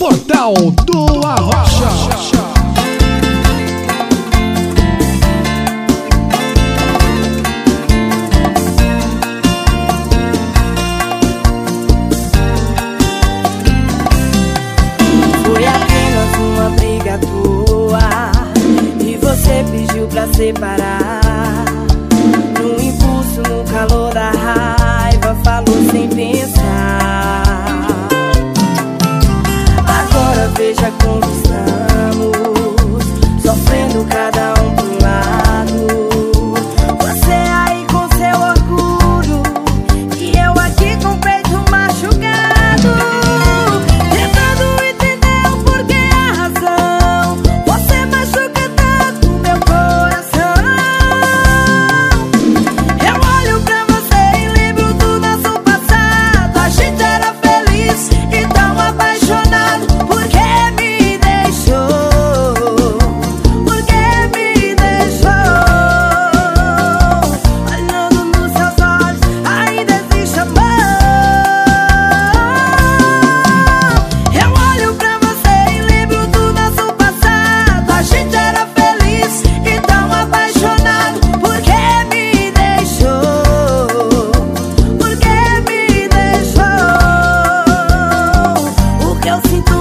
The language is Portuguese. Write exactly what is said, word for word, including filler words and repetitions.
Portal do Arrocha. Foi apenas uma briga tua e você pediu pra separar. No impulso, no calor da raiva, falou sem pensar. Agora veja como estamos, sofrendo cada um pro lado. Você aí com seu orgulho e eu aqui com o peito machucado, tentando entender o porquê, a razão. Você machuca tanto meu coração. Eu olho pra você e lembro do nosso passado. A gente era feliz e tão apaixonado. Por que me deixou? Por que me deixou? Olhando nos seus olhos ainda existe amor. Eu olho pra você e lembro do nosso passado. A gente era feliz e tão apaixonado. Por que me deixou? Por que me deixou? O que eu sinto